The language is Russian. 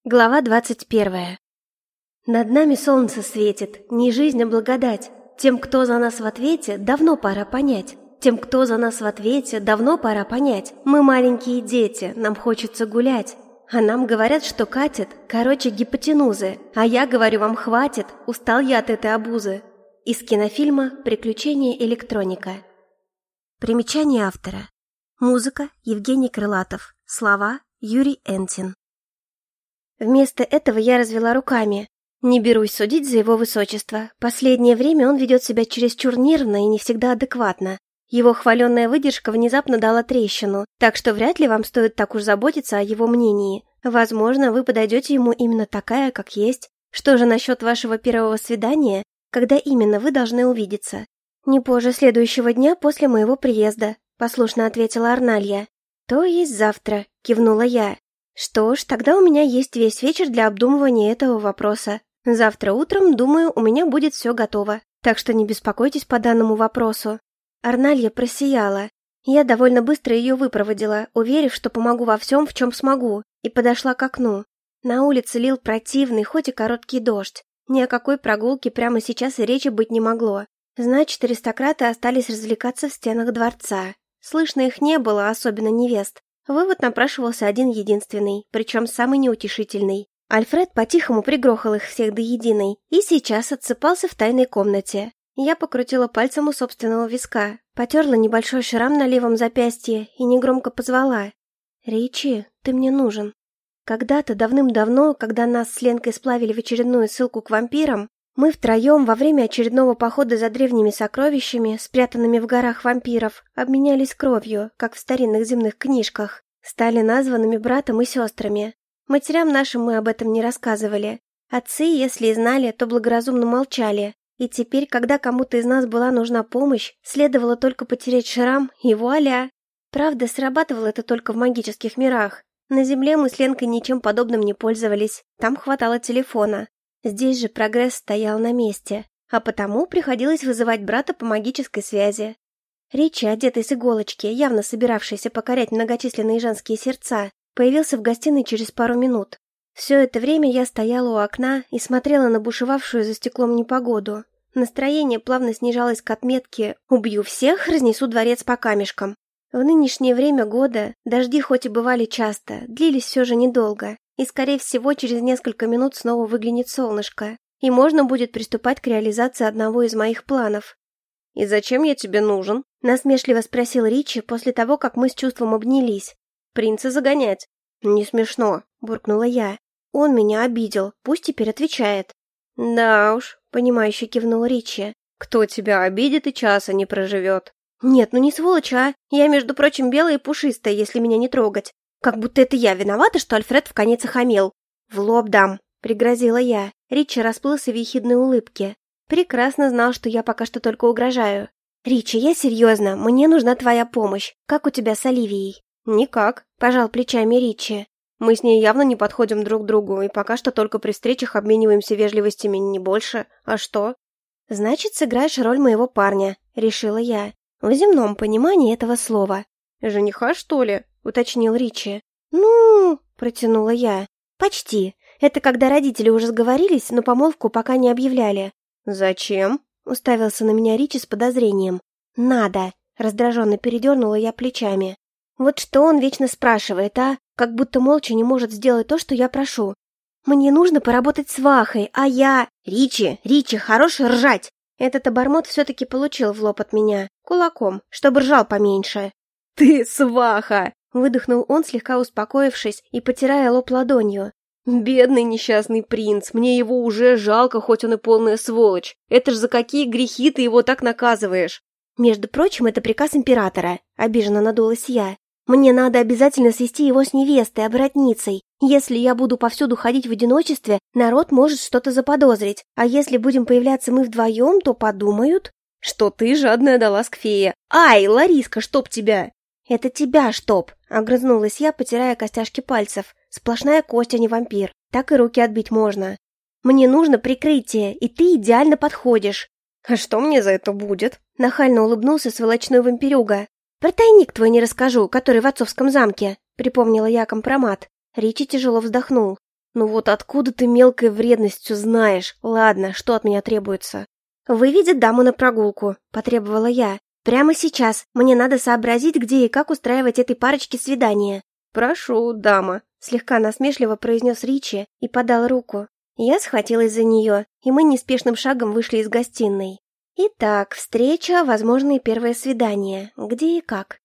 Глава 21. Над нами солнце светит, не жизнь, а благодать. Тем, кто за нас в ответе, давно пора понять. Тем, кто за нас в ответе, давно пора понять. Мы маленькие дети, нам хочется гулять. А нам говорят, что катит, короче, гипотенузы. А я говорю, вам хватит, устал я от этой обузы. Из кинофильма «Приключения электроника». Примечание автора. Музыка Евгений Крылатов. Слова Юрий Энтин. Вместо этого я развела руками. Не берусь судить за его высочество. Последнее время он ведет себя чересчур нервно и не всегда адекватно. Его хваленная выдержка внезапно дала трещину, так что вряд ли вам стоит так уж заботиться о его мнении. Возможно, вы подойдете ему именно такая, как есть. Что же насчет вашего первого свидания? Когда именно вы должны увидеться? Не позже следующего дня после моего приезда, послушно ответила Арналья. То есть завтра, кивнула я. Что ж, тогда у меня есть весь вечер для обдумывания этого вопроса. Завтра утром, думаю, у меня будет все готово, так что не беспокойтесь по данному вопросу. Арналья просияла. Я довольно быстро ее выпроводила, уверив, что помогу во всем, в чем смогу, и подошла к окну. На улице лил противный, хоть и короткий дождь. Ни о какой прогулке прямо сейчас и речи быть не могло. Значит, аристократы остались развлекаться в стенах дворца. Слышно их не было, особенно невест. Вывод напрашивался один-единственный, причем самый неутешительный. Альфред по-тихому пригрохал их всех до единой и сейчас отсыпался в тайной комнате. Я покрутила пальцем у собственного виска, потерла небольшой шрам на левом запястье и негромко позвала. «Ричи, ты мне нужен». Когда-то давным-давно, когда нас с Ленкой сплавили в очередную ссылку к вампирам, мы втроем во время очередного похода за древними сокровищами, спрятанными в горах вампиров, обменялись кровью, как в старинных земных книжках, стали названными братом и сестрами. Матерям нашим мы об этом не рассказывали. Отцы, если и знали, то благоразумно молчали. И теперь, когда кому-то из нас была нужна помощь, следовало только потереть шрам, и вуаля! Правда, срабатывало это только в магических мирах. На земле мы с Ленкой ничем подобным не пользовались, там хватало телефона. Здесь же прогресс стоял на месте, а потому приходилось вызывать брата по магической связи. Ричи, одетый с иголочки, явно собиравшийся покорять многочисленные женские сердца, появился в гостиной через пару минут. Все это время я стояла у окна и смотрела на бушевавшую за стеклом непогоду. Настроение плавно снижалось к отметке «убью всех, разнесу дворец по камешкам». В нынешнее время года дожди хоть и бывали часто, длились все же недолго. И, скорее всего, через несколько минут снова выглянет солнышко, и можно будет приступать к реализации одного из моих планов. «И зачем я тебе нужен?» – насмешливо спросил Ричи после того, как мы с чувством обнялись. «Принца загонять». «Не смешно», – буркнула я. «Он меня обидел, пусть теперь отвечает». «Да уж», – понимающе кивнул Ричи. «Кто тебя обидит и часа не проживет». «Нет, ну не сволочь, а! Я, между прочим, белая и пушистая, если меня не трогать. Как будто это я виновата, что Альфред вконец охамел. В лоб дам», — пригрозила я. Ричи расплылся в ехидной улыбке. Прекрасно знал, что я пока что только угрожаю. «Ричи, я серьезно, мне нужна твоя помощь. Как у тебя с Оливией?» «Никак», — пожал плечами Ричи. «Мы с ней явно не подходим друг к другу, и пока что только при встречах обмениваемся вежливостями, не больше. А что?» «Значит, сыграешь роль моего парня», — решила я. В земном понимании этого слова. «Жениха, что ли?» — уточнил Ричи. «Ну...» — протянула я. «Почти. Это когда родители уже сговорились, но помолвку пока не объявляли». «Зачем?» — уставился на меня Ричи с подозрением. «Надо!» — раздраженно передернула я плечами. «Вот что он вечно спрашивает, а? Как будто молча не может сделать то, что я прошу. Мне нужно поработать свахой, а я...» «Ричи, хорош ржать!» Этот обормот все-таки получил в лоб от меня, кулаком, чтобы ржал поменьше. «Ты сваха!» — выдохнул он, слегка успокоившись и потирая лоб ладонью. «Бедный несчастный принц, мне его уже жалко, хоть он и полная сволочь. Это ж за какие грехи ты его так наказываешь?» «Между прочим, это приказ императора», — обиженно надулась я. «Мне надо обязательно свести его с невестой, оборотницей. Если я буду повсюду ходить в одиночестве, народ может что-то заподозрить. А если будем появляться мы вдвоем, то подумают, что ты жадная до ласк фея. Ай, Лариска, чтоб тебя!» «Это тебя, чтоб!» — огрызнулась я, потирая костяшки пальцев. «Сплошная кость, а не вампир. Так и руки отбить можно. Мне нужно прикрытие, и ты идеально подходишь». «А что мне за это будет?» — нахально улыбнулся сволочной вампирюга. «Про тайник твой не расскажу, который в отцовском замке», — припомнила я компромат. Ричи тяжело вздохнул. «Ну вот откуда ты мелкой вредностью знаешь? Ладно, что от меня требуется?» «Выведет даму на прогулку», — потребовала я. «Прямо сейчас. Мне надо сообразить, где и как устраивать этой парочке свидание». «Прошу, дама», — слегка насмешливо произнес Ричи и подал руку. Я схватилась за нее, и мы неспешным шагом вышли из гостиной. Итак, встреча, возможно, и первое свидание. Где и как?